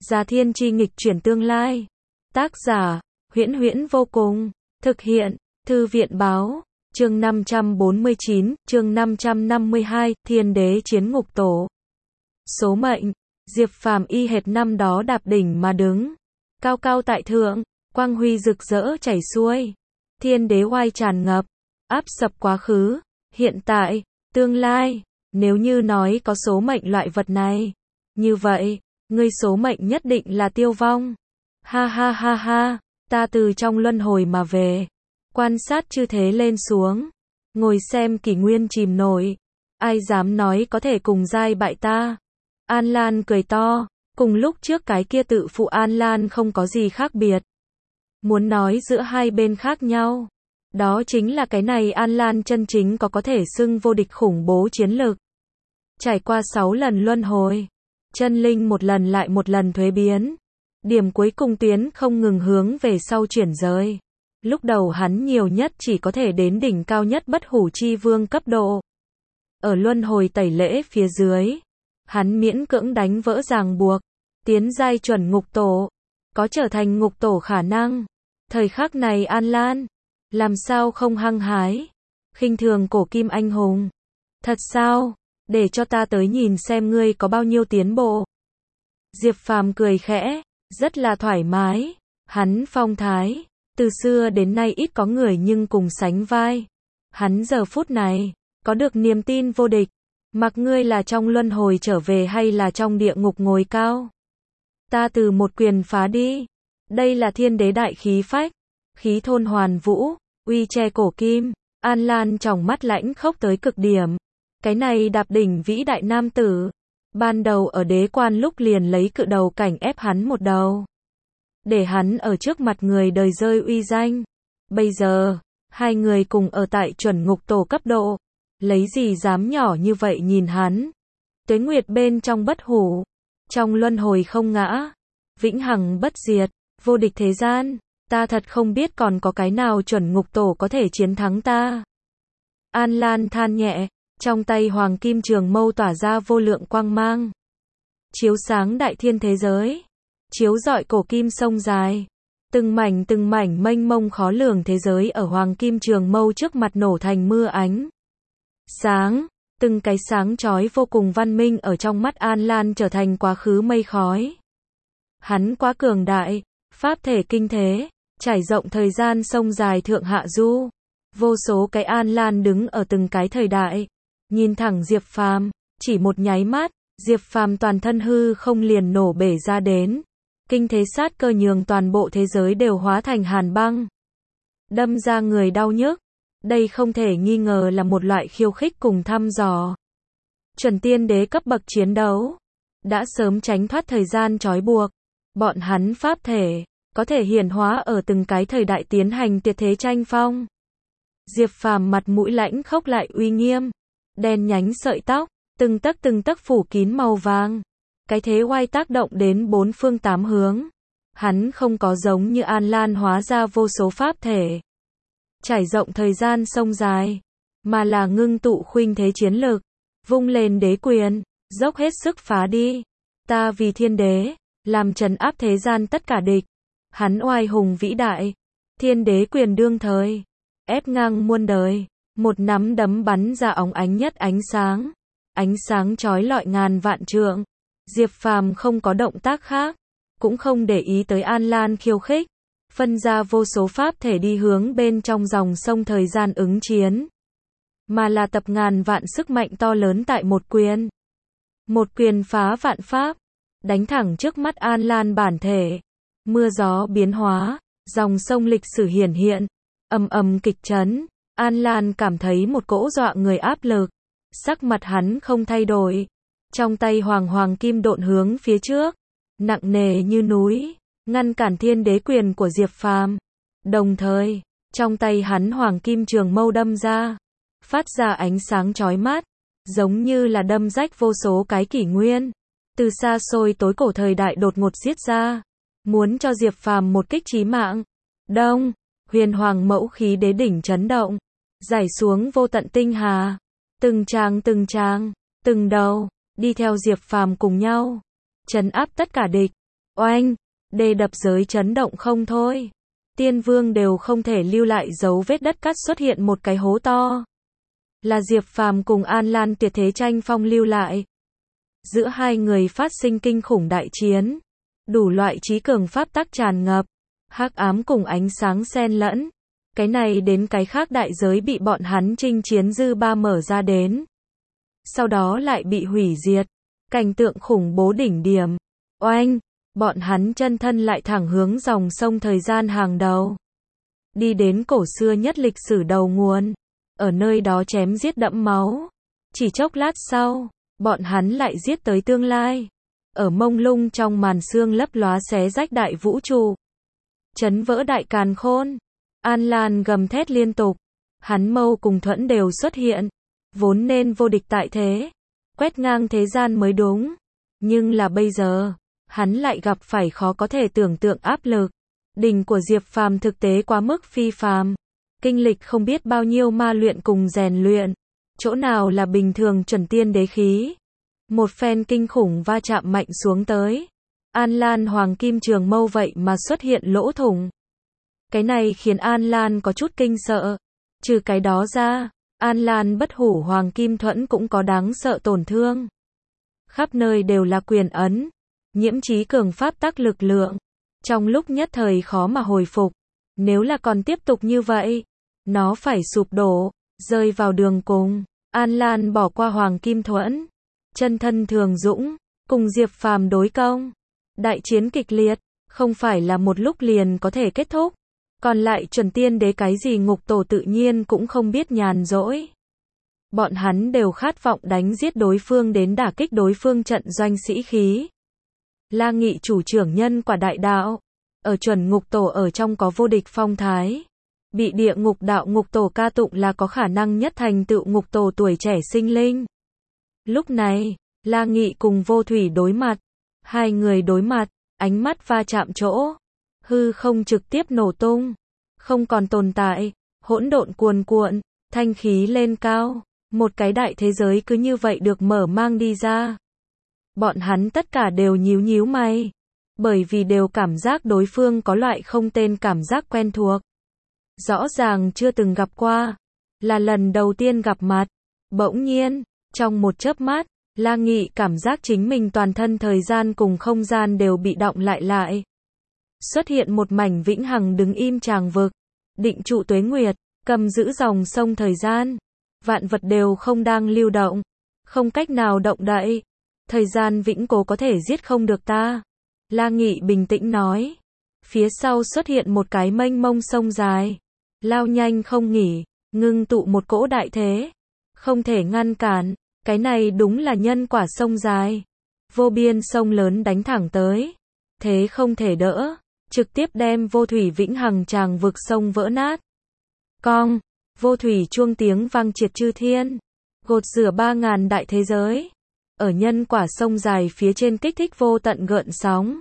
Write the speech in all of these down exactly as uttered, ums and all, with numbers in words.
Già Thiên Chi nghịch chuyển tương lai. Tác giả, Huyễn Huyễn vô cùng. Thực hiện, Thư viện báo. Chương năm trăm bốn mươi chín, chương năm trăm năm mươi hai, Thiên Đế chiến ngục tổ. Số mệnh, Diệp Phàm y hệt năm đó đạp đỉnh mà đứng. Cao cao tại thượng, quang huy rực rỡ chảy xuôi. Thiên đế oai tràn ngập, áp sập quá khứ, hiện tại, tương lai. Nếu như nói có số mệnh loại vật này, như vậy, ngươi số mệnh nhất định là tiêu vong. Ha ha ha ha, ta từ trong luân hồi mà về, quan sát chư thế lên xuống, ngồi xem kỷ nguyên chìm nổi, ai dám nói có thể cùng giai bại ta. An Lan cười to, cùng lúc trước cái kia tự phụ An Lan không có gì khác biệt. Muốn nói giữa hai bên khác nhau, đó chính là cái này An Lan chân chính có có thể xưng vô địch khủng bố chiến lực. Trải qua sáu lần luân hồi, chân linh một lần lại một lần thuế biến, điểm cuối cùng tiến không ngừng hướng về sau chuyển rời. Lúc đầu hắn nhiều nhất chỉ có thể đến đỉnh cao nhất bất hủ chi vương cấp độ. Ở luân hồi tẩy lễ phía dưới, hắn miễn cưỡng đánh vỡ ràng buộc, tiến giai chuẩn ngục tổ, có trở thành ngục tổ khả năng. Thời khắc này An Lan, làm sao không hăng hái, khinh thường cổ kim anh hùng. Thật sao, để cho ta tới nhìn xem ngươi có bao nhiêu tiến bộ. Diệp Phàm cười khẽ, rất là thoải mái, hắn phong thái, từ xưa đến nay ít có người nhưng cùng sánh vai. Hắn giờ phút này, có được niềm tin vô địch, mặc ngươi là trong luân hồi trở về hay là trong địa ngục ngồi cao. Ta từ một quyền phá đi. Đây là thiên đế đại khí phách, khí thôn hoàn vũ, uy che cổ kim. An Lan trong mắt lãnh khốc tới cực điểm. Cái này đạp đỉnh vĩ đại nam tử, ban đầu ở đế quan lúc liền lấy cự đầu cảnh ép hắn một đầu, để hắn ở trước mặt người đời rơi uy danh. Bây giờ, hai người cùng ở tại chuẩn ngục tổ cấp độ, lấy gì dám nhỏ như vậy nhìn hắn. Tuế nguyệt bên trong bất hủ, trong luân hồi không ngã, vĩnh hằng bất diệt, vô địch thế gian, ta thật không biết còn có cái nào chuẩn ngục tổ có thể chiến thắng ta. An Lan than nhẹ, trong tay hoàng kim trường mâu tỏa ra vô lượng quang mang, chiếu sáng đại thiên thế giới, chiếu rọi cổ kim sông dài, từng mảnh từng mảnh mênh mông khó lường thế giới ở hoàng kim trường mâu trước mặt nổ thành mưa ánh sáng, từng cái sáng chói vô cùng văn minh ở trong mắt An Lan trở thành quá khứ mây khói. Hắn quá cường đại, pháp thể kinh thế, trải rộng thời gian sông dài thượng hạ du, vô số cái An Lan đứng ở từng cái thời đại, nhìn thẳng Diệp Phàm, chỉ một nháy mắt, Diệp Phàm toàn thân hư không liền nổ bể ra đến, kinh thế sát cơ nhường toàn bộ thế giới đều hóa thành hàn băng, đâm ra người đau nhức. Đây không thể nghi ngờ là một loại khiêu khích cùng thăm dò. Chuẩn tiên đế cấp bậc chiến đấu, đã sớm tránh thoát thời gian trói buộc, bọn hắn pháp thể, có thể hiển hóa ở từng cái thời đại tiến hành tuyệt thế tranh phong. Diệp Phàm mặt mũi lãnh khốc lại uy nghiêm, đen nhánh sợi tóc, từng tấc từng tấc phủ kín màu vàng. Cái thế oai tác động đến bốn phương tám hướng. Hắn không có giống như An Lan hóa ra vô số pháp thể, trải rộng thời gian sông dài, mà là ngưng tụ khuynh thế chiến lực, vung lên đế quyền, dốc hết sức phá đi. Ta vì thiên đế, làm trấn áp thế gian tất cả địch. Hắn oai hùng vĩ đại, thiên đế quyền đương thời, ép ngang muôn đời, một nắm đấm bắn ra óng ánh nhất ánh sáng, ánh sáng chói lọi ngàn vạn trượng. Diệp Phàm không có động tác khác, cũng không để ý tới An Lan khiêu khích, phân ra vô số pháp thể đi hướng bên trong dòng sông thời gian ứng chiến, mà là tập ngàn vạn sức mạnh to lớn tại một quyền. Một quyền phá vạn pháp, đánh thẳng trước mắt An Lan bản thể. Mưa gió biến hóa, dòng sông lịch sử hiển hiện, ầm ầm kịch chấn. An Lan cảm thấy một cỗ dọa người áp lực, sắc mặt hắn không thay đổi, trong tay hoàng hoàng kim độn hướng phía trước, nặng nề như núi, ngăn cản thiên đế quyền của Diệp Phàm. Đồng thời, trong tay hắn hoàng kim trường mâu đâm ra, phát ra ánh sáng chói mắt, giống như là đâm rách vô số cái kỷ nguyên, từ xa xôi tối cổ thời đại đột ngột giết ra, muốn cho Diệp Phàm một kích chí mạng. Đông, huyền hoàng mẫu khí đế đỉnh chấn động, rải xuống vô tận tinh hà, từng tràng từng tràng, từng đầu, đi theo Diệp Phàm cùng nhau, trấn áp tất cả địch. Oanh, đê đập giới chấn động không thôi. Tiên vương đều không thể lưu lại dấu vết đất cắt xuất hiện một cái hố to. Là Diệp Phàm cùng An Lan tuyệt thế tranh phong lưu lại. Giữa hai người phát sinh kinh khủng đại chiến. Đủ loại trí cường pháp tắc tràn ngập. Hắc ám cùng ánh sáng xen lẫn. Cái này đến cái khác đại giới bị bọn hắn chinh chiến dư ba mở ra đến. Sau đó lại bị hủy diệt. Cảnh tượng khủng bố đỉnh điểm. Oanh, bọn hắn chân thân lại thẳng hướng dòng sông thời gian hàng đầu. Đi đến cổ xưa nhất lịch sử đầu nguồn. Ở nơi đó chém giết đẫm máu. Chỉ chốc lát sau, bọn hắn lại giết tới tương lai. Ở mông lung trong màn sương lấp lóa xé rách đại vũ trụ. Chấn vỡ đại càn khôn. An Lan gầm thét liên tục. Hắn mâu cùng Thuẫn đều xuất hiện. Vốn nên vô địch tại thế. Quét ngang thế gian mới đúng. Nhưng là bây giờ, hắn lại gặp phải khó có thể tưởng tượng áp lực. Đỉnh của Diệp Phàm thực tế quá mức phi phàm. Kinh lịch không biết bao nhiêu ma luyện cùng rèn luyện. Chỗ nào là bình thường chuẩn tiên đế khí. Một phen kinh khủng va chạm mạnh xuống tới. An Lan hoàng kim trường mâu vậy mà xuất hiện lỗ thủng. Cái này khiến An Lan có chút kinh sợ. Trừ cái đó ra, An Lan bất hủ hoàng kim thuẫn cũng có đáng sợ tổn thương. Khắp nơi đều là quyền ấn. Nhiễm trí cường pháp tắc lực lượng. Trong lúc nhất thời khó mà hồi phục. Nếu là còn tiếp tục như vậy, nó phải sụp đổ, rơi vào đường cùng. An Lan bỏ qua hoàng kim thuẫn. Chân thân thường dũng, cùng Diệp Phàm đối công. Đại chiến kịch liệt, không phải là một lúc liền có thể kết thúc. Còn lại chuẩn tiên đế cái gì ngục tổ tự nhiên cũng không biết nhàn rỗi. Bọn hắn đều khát vọng đánh giết đối phương đến đả kích đối phương trận doanh sĩ khí. La Nghị chủ trưởng nhân quả đại đạo. Ở chuẩn ngục tổ ở trong có vô địch phong thái. Bị địa ngục đạo ngục tổ ca tụng là có khả năng nhất thành tựu ngục tổ tuổi trẻ sinh linh. Lúc này, La Nghị cùng Vô Thủy đối mặt. Hai người đối mặt, ánh mắt va chạm chỗ. Hư không trực tiếp nổ tung. Không còn tồn tại, hỗn độn cuồn cuộn, thanh khí lên cao. Một cái đại thế giới cứ như vậy được mở mang đi ra. Bọn hắn tất cả đều nhíu nhíu mày. Bởi vì đều cảm giác đối phương có loại không tên cảm giác quen thuộc. Rõ ràng chưa từng gặp qua. Là lần đầu tiên gặp mặt. Bỗng nhiên, trong một chớp mắt, La Nghị cảm giác chính mình toàn thân thời gian cùng không gian đều bị đọng lại lại. Xuất hiện một mảnh vĩnh hằng đứng im tràng vực. Định trụ tuế nguyệt, cầm giữ dòng sông thời gian. Vạn vật đều không đang lưu động. Không cách nào động đậy. Thời gian vĩnh cố có thể giết không được ta. La Nghị bình tĩnh nói. Phía sau xuất hiện một cái mênh mông sông dài. Lao nhanh không nghỉ, ngưng tụ một cỗ đại thế. Không thể ngăn cản, cái này đúng là nhân quả sông dài. Vô biên sông lớn đánh thẳng tới. Thế không thể đỡ, trực tiếp đem vô thủy vĩnh hằng tràng vực sông vỡ nát. Cong, vô thủy chuông tiếng vang triệt chư thiên. Gột rửa ba ngàn đại thế giới. Ở nhân quả sông dài phía trên kích thích vô tận gợn sóng.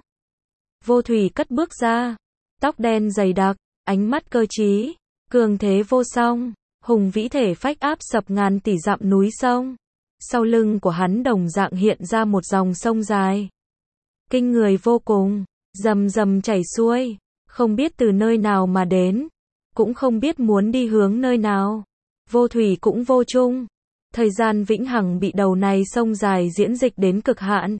Vô thủy cất bước ra. Tóc đen dày đặc, ánh mắt cơ trí. Cường thế vô song, hùng vĩ thể phách áp sập ngàn tỷ dặm núi sông. Sau lưng của hắn đồng dạng hiện ra một dòng sông dài. Kinh người vô cùng, rầm rầm chảy xuôi, không biết từ nơi nào mà đến, cũng không biết muốn đi hướng nơi nào. Vô thủy cũng vô chung. Thời gian vĩnh hằng bị đầu này sông dài diễn dịch đến cực hạn.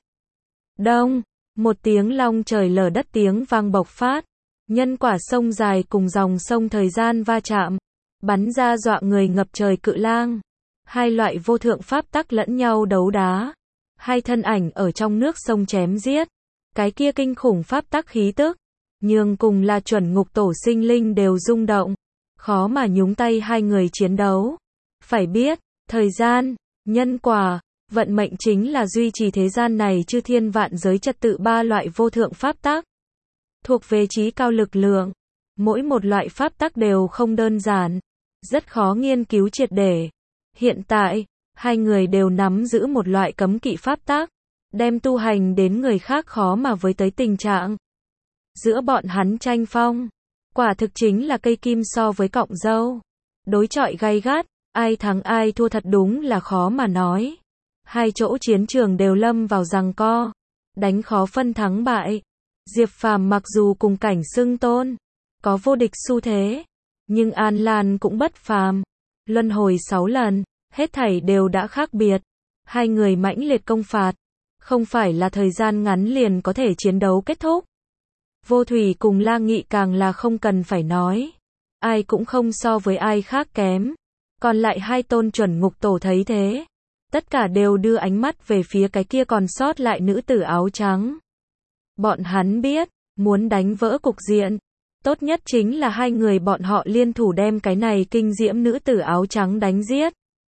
Đông, một tiếng long trời lở đất tiếng vang bộc phát. Nhân quả sông dài cùng dòng sông thời gian va chạm, bắn ra dọa người ngập trời cự lang. Hai loại vô thượng pháp tắc lẫn nhau đấu đá. Hai thân ảnh ở trong nước sông chém giết. Cái kia kinh khủng pháp tắc khí tức, nhường cùng là chuẩn ngục tổ sinh linh đều rung động. Khó mà nhúng tay hai người chiến đấu. Phải biết, thời gian, nhân quả, vận mệnh chính là duy trì thế gian này chư thiên vạn giới trật tự ba loại vô thượng pháp tắc. Thuộc về trí cao lực lượng. Mỗi một loại pháp tắc đều không đơn giản. Rất khó nghiên cứu triệt để. Hiện tại, hai người đều nắm giữ một loại cấm kỵ pháp tắc. Đem tu hành đến người khác khó mà với tới tình trạng. Giữa bọn hắn tranh phong. Quả thực chính là cây kim so với cọng dâu. Đối chọi gay gắt. Ai thắng ai thua thật đúng là khó mà nói. Hai chỗ chiến trường đều lâm vào giằng co. Đánh khó phân thắng bại. Diệp Phàm mặc dù cùng cảnh xưng tôn, có vô địch xu thế, nhưng An Lan cũng bất phàm. Luân hồi sáu lần, hết thảy đều đã khác biệt. Hai người mãnh liệt công phạt, không phải là thời gian ngắn liền có thể chiến đấu kết thúc. Vô Thủy cùng La Nghị càng là không cần phải nói. Ai cũng không so với ai khác kém. Còn lại hai tôn chuẩn ngục tổ thấy thế, tất cả đều đưa ánh mắt về phía cái kia còn sót lại nữ tử áo trắng. Bọn hắn biết, muốn đánh vỡ cục diện, tốt nhất chính là hai người bọn họ liên thủ đem cái này kinh diễm nữ tử áo trắng đánh giết.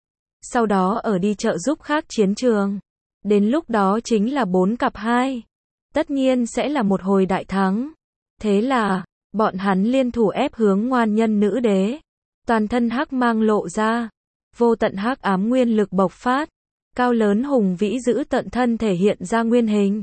Sau đó ở đi trợ giúp khác chiến trường. Đến lúc đó chính là bốn cặp hai. Tất nhiên sẽ là một hồi đại thắng. Thế là, bọn hắn liên thủ ép hướng ngoan nhân nữ đế. Toàn thân hắc mang lộ ra. Vô tận hắc ám nguyên lực bộc phát. Cao lớn hùng vĩ giữ tận thân thể hiện ra nguyên hình.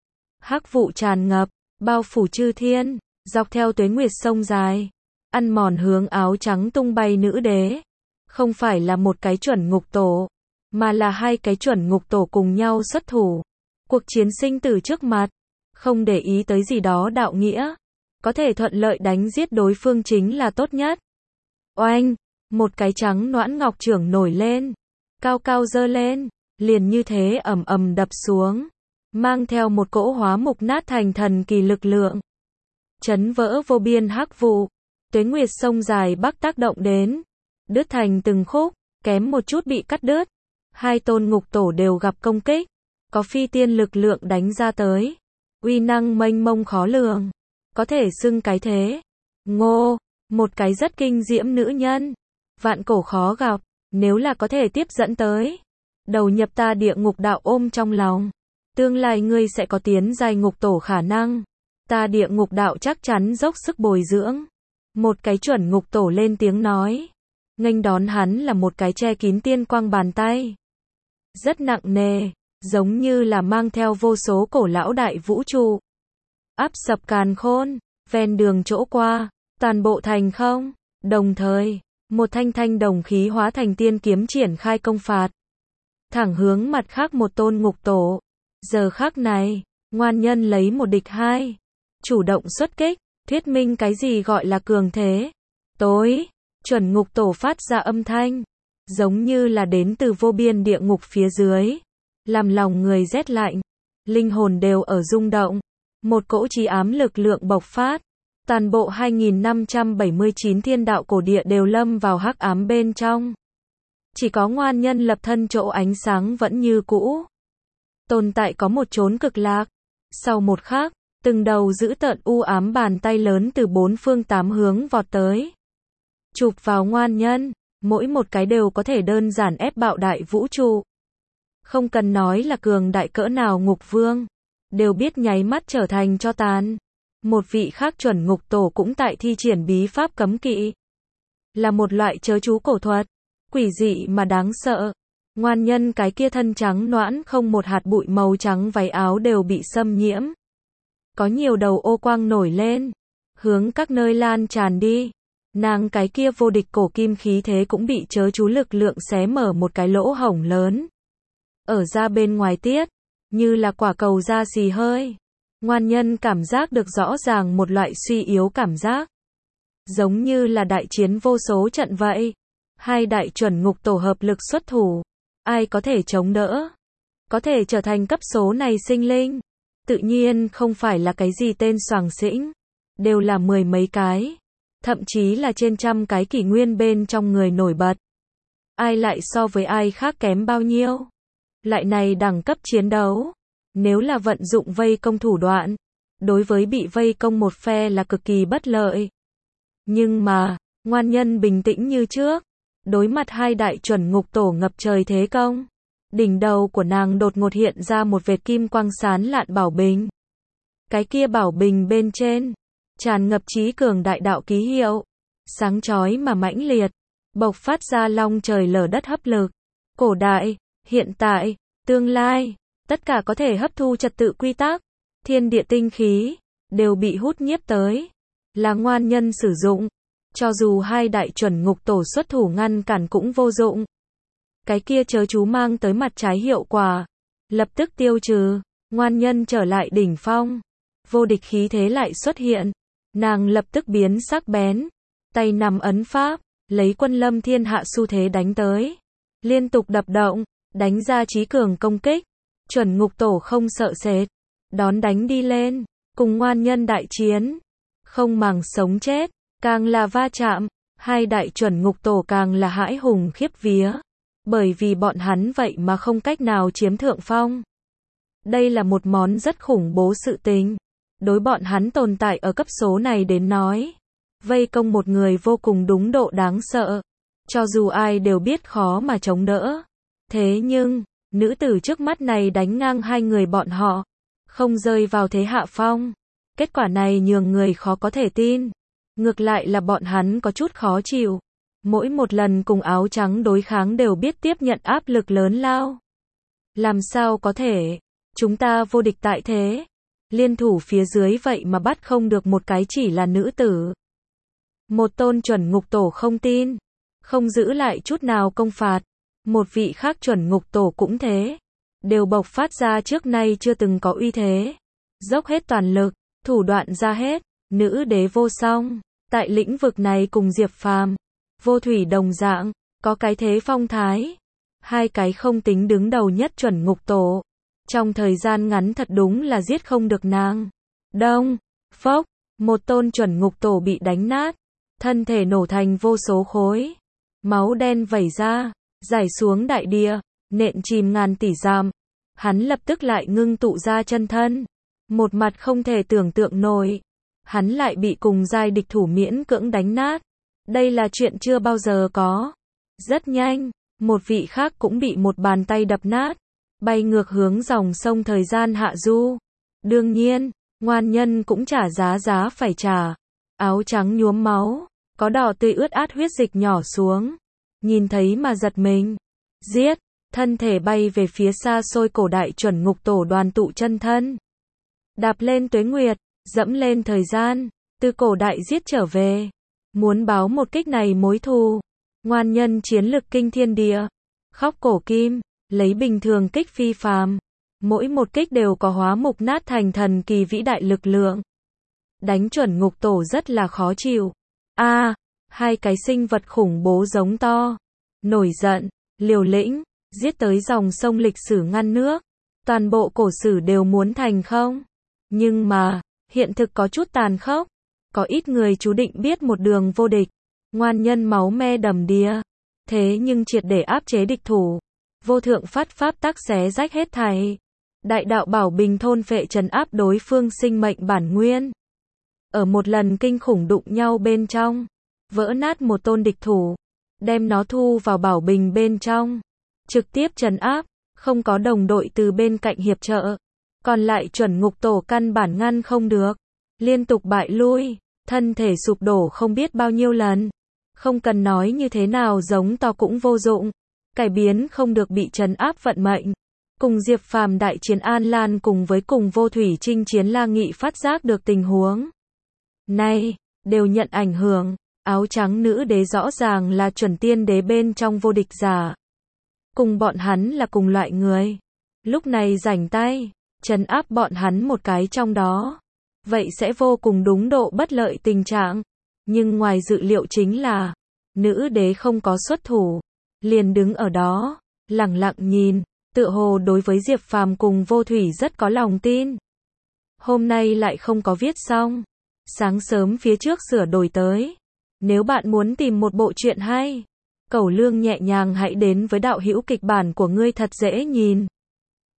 Hắc vụ tràn ngập, bao phủ chư thiên, dọc theo tuế nguyệt sông dài. Ăn mòn hướng áo trắng tung bay nữ đế. Không phải là một cái chuẩn ngục tổ, mà là hai cái chuẩn ngục tổ cùng nhau xuất thủ. Cuộc chiến sinh tử trước mặt, không để ý tới gì đó đạo nghĩa. Có thể thuận lợi đánh giết đối phương chính là tốt nhất. Oanh, một cái trắng noãn ngọc trưởng nổi lên, cao cao dơ lên, liền như thế ầm ầm đập xuống, mang theo một cỗ hóa mục nát thành thần kỳ lực lượng. Chấn vỡ vô biên hắc vụ, tuế nguyệt sông dài bắc tác động đến, đứt thành từng khúc, kém một chút bị cắt đứt. Hai tôn ngục tổ đều gặp công kích, có phi tiên lực lượng đánh ra tới, uy năng mênh mông khó lường, có thể xưng cái thế. Ngô, một cái rất kinh diễm nữ nhân, vạn cổ khó gặp, nếu là có thể tiếp dẫn tới, đầu nhập ta địa ngục đạo ôm trong lòng, tương lai ngươi sẽ có tiến giai ngục tổ khả năng. Ta địa ngục đạo chắc chắn dốc sức bồi dưỡng. Một cái chuẩn ngục tổ lên tiếng nói. Nghênh đón hắn là một cái che kín tiên quang bàn tay. Rất nặng nề, giống như là mang theo vô số cổ lão đại vũ trụ. Áp sập càn khôn, ven đường chỗ qua, toàn bộ thành không. Đồng thời, một thanh thanh đồng khí hóa thành tiên kiếm triển khai công phạt. Thẳng hướng mặt khác một tôn ngục tổ. Giờ khắc này, ngoan nhân lấy một địch hai. Chủ động xuất kích, thuyết minh cái gì gọi là cường thế. Tối, chuẩn ngục tổ phát ra âm thanh, giống như là đến từ vô biên địa ngục phía dưới, làm lòng người rét lạnh, linh hồn đều ở rung động, một cỗ chí ám lực lượng bộc phát, toàn bộ hai nghìn năm trăm bảy mươi chín thiên đạo cổ địa đều lâm vào hắc ám bên trong. Chỉ có ngoan nhân lập thân chỗ ánh sáng vẫn như cũ. Tồn tại có một chốn cực lạc. Sau một khắc, từng đầu giữ tợn u ám bàn tay lớn từ bốn phương tám hướng vọt tới. Chụp vào ngoan nhân, mỗi một cái đều có thể đơn giản ép bạo đại vũ trụ. Không cần nói là cường đại cỡ nào ngục vương, đều biết nháy mắt trở thành cho tàn. Một vị khác chuẩn ngục tổ cũng tại thi triển bí pháp cấm kỵ. Là một loại chớ chú cổ thuật, quỷ dị mà đáng sợ. Ngoan nhân cái kia thân trắng noãn không một hạt bụi màu trắng váy áo đều bị xâm nhiễm. Có nhiều đầu ô quang nổi lên, hướng các nơi lan tràn đi. Nàng cái kia vô địch cổ kim khí thế cũng bị chớ chú lực lượng xé mở một cái lỗ hổng lớn. Ở ra bên ngoài tiết, như là quả cầu da xì hơi. Ngoan nhân cảm giác được rõ ràng một loại suy yếu cảm giác. Giống như là đại chiến vô số trận vậy. Hai đại chuẩn ngục tổ hợp lực xuất thủ. Ai có thể chống đỡ? Có thể trở thành cấp số này sinh linh. Tự nhiên không phải là cái gì tên soàng xĩnh. Đều là mười mấy cái. Thậm chí là trên trăm cái kỷ nguyên bên trong người nổi bật. Ai lại so với ai khác kém bao nhiêu? Lại này đẳng cấp chiến đấu. Nếu là vận dụng vây công thủ đoạn, đối với bị vây công một phe là cực kỳ bất lợi. Nhưng mà, ngoan nhân bình tĩnh như trước. Đối mặt hai đại chuẩn ngục tổ ngập trời thế công. Đỉnh đầu của nàng đột ngột hiện ra một vệt kim quang sán lạn bảo bình. Cái kia bảo bình bên trên, tràn ngập trí cường đại đạo ký hiệu. Sáng chói mà mãnh liệt, bộc phát ra long trời lở đất hấp lực. Cổ đại, hiện tại, tương lai, tất cả có thể hấp thu trật tự quy tắc, thiên địa tinh khí, đều bị hút nhiếp tới. Là ngoan nhân sử dụng. Cho dù hai đại chuẩn ngục tổ xuất thủ ngăn cản cũng vô dụng. Cái kia chớ chú mang tới mặt trái hiệu quả. Lập tức tiêu trừ, ngoan nhân trở lại đỉnh phong. vô địch khí thế lại xuất hiện. Nàng lập tức biến sắc bén, tay nắm ấn pháp, lấy quân lâm thiên hạ xu thế đánh tới. Liên tục đập động, đánh ra chí cường công kích. Chuẩn ngục tổ không sợ sệt, đón đánh đi lên, cùng ngoan nhân đại chiến. Không màng sống chết, càng là va chạm, hai đại chuẩn ngục tổ càng là hãi hùng khiếp vía. Bởi vì bọn hắn vậy mà không cách nào chiếm thượng phong. Đây là một món rất khủng bố sự tình. Đối bọn hắn tồn tại ở cấp số này đến nói. Vây công một người vô cùng đúng độ đáng sợ. Cho dù ai đều biết khó mà chống đỡ. Thế nhưng, nữ tử trước mắt này đánh ngang hai người bọn họ. Không rơi vào thế hạ phong. Kết quả này nhường người khó có thể tin. Ngược lại là bọn hắn có chút khó chịu. Mỗi một lần cùng áo trắng đối kháng đều biết tiếp nhận áp lực lớn lao. Làm sao có thể? Chúng ta vô địch tại thế. Liên thủ phía dưới vậy mà bắt không được một cái chỉ là nữ tử. Một tôn chuẩn ngục tổ không tin. Không giữ lại chút nào công phạt. Một vị khác chuẩn ngục tổ cũng thế. Đều bộc phát ra trước nay chưa từng có uy thế. Dốc hết toàn lực, thủ đoạn ra hết. Nữ đế vô song. Tại lĩnh vực này cùng Diệp Phàm, Vô Thủy đồng dạng, có cái thế phong thái. Hai cái không tính đứng đầu nhất chuẩn ngục tổ. Trong thời gian ngắn thật đúng là giết không được nàng. Đông, phốc, một tôn chuẩn ngục tổ bị đánh nát. Thân thể nổ thành vô số khối. Máu đen vẩy ra, rải xuống đại địa, nện chìm ngàn tỷ dặm. Hắn lập tức lại ngưng tụ ra chân thân. Một mặt không thể tưởng tượng nổi. Hắn lại bị cùng giai địch thủ miễn cưỡng đánh nát. Đây là chuyện chưa bao giờ có. Rất nhanh, một vị khác cũng bị một bàn tay đập nát. Bay ngược hướng dòng sông thời gian hạ du. Đương nhiên, ngoan nhân cũng trả giá giá phải trả. Áo trắng nhuốm máu, có đỏ tươi ướt át huyết dịch nhỏ xuống. Nhìn thấy mà giật mình. Giết, thân thể bay về phía xa xôi cổ đại chuẩn ngục tổ đoàn tụ chân thân. Đạp lên tuế nguyệt, dẫm lên thời gian, từ cổ đại giết trở về. Muốn báo một kích này mối thù. Ngoan nhân chiến lực kinh thiên địa. Khóc cổ kim, lấy bình thường kích phi phàm. Mỗi một kích đều có hóa mục nát thành thần kỳ vĩ đại lực lượng. Đánh chuẩn ngục tổ rất là khó chịu. A, à, hai cái sinh vật khủng bố giống to. Nổi giận, liều lĩnh, giết tới dòng sông lịch sử ngăn nước. Toàn bộ cổ sử đều muốn thành không. Nhưng mà, hiện thực có chút tàn khốc. Có ít người chú định biết một đường vô địch. Ngoan nhân máu me đầm đìa. Thế nhưng triệt để áp chế địch thủ. Vô thượng phát pháp tắc xé rách hết thảy. Đại đạo bảo bình thôn phệ trấn áp đối phương sinh mệnh bản nguyên. Ở một lần kinh khủng đụng nhau bên trong. Vỡ nát một tôn địch thủ. Đem nó thu vào bảo bình bên trong. Trực tiếp trấn áp. Không có đồng đội từ bên cạnh hiệp trợ. Còn lại chuẩn ngục tổ căn bản ngăn không được. Liên tục bại lui. Thân thể sụp đổ không biết bao nhiêu lần. Không cần nói như thế nào giống to cũng vô dụng. Cải biến không được bị trấn áp vận mệnh. Cùng Diệp Phàm đại chiến An Lan cùng với cùng Vô Thủy chinh chiến La Nghị phát giác được tình huống này, đều nhận ảnh hưởng. Áo trắng nữ đế rõ ràng là chuẩn tiên đế bên trong vô địch giả. Cùng bọn hắn là cùng loại người. Lúc này rảnh tay, trấn áp bọn hắn một cái trong đó. Vậy sẽ vô cùng đúng độ bất lợi tình trạng. Nhưng ngoài dự liệu chính là, nữ đế không có xuất thủ. Liền đứng ở đó, lặng lặng nhìn, tựa hồ đối với Diệp Phàm cùng Vô Thủy rất có lòng tin. Hôm nay lại không có viết xong. Sáng sớm phía trước sửa đổi tới. Nếu bạn muốn tìm một bộ truyện hay, Cẩu Lương nhẹ nhàng hãy đến với đạo hữu kịch bản của ngươi thật dễ nhìn.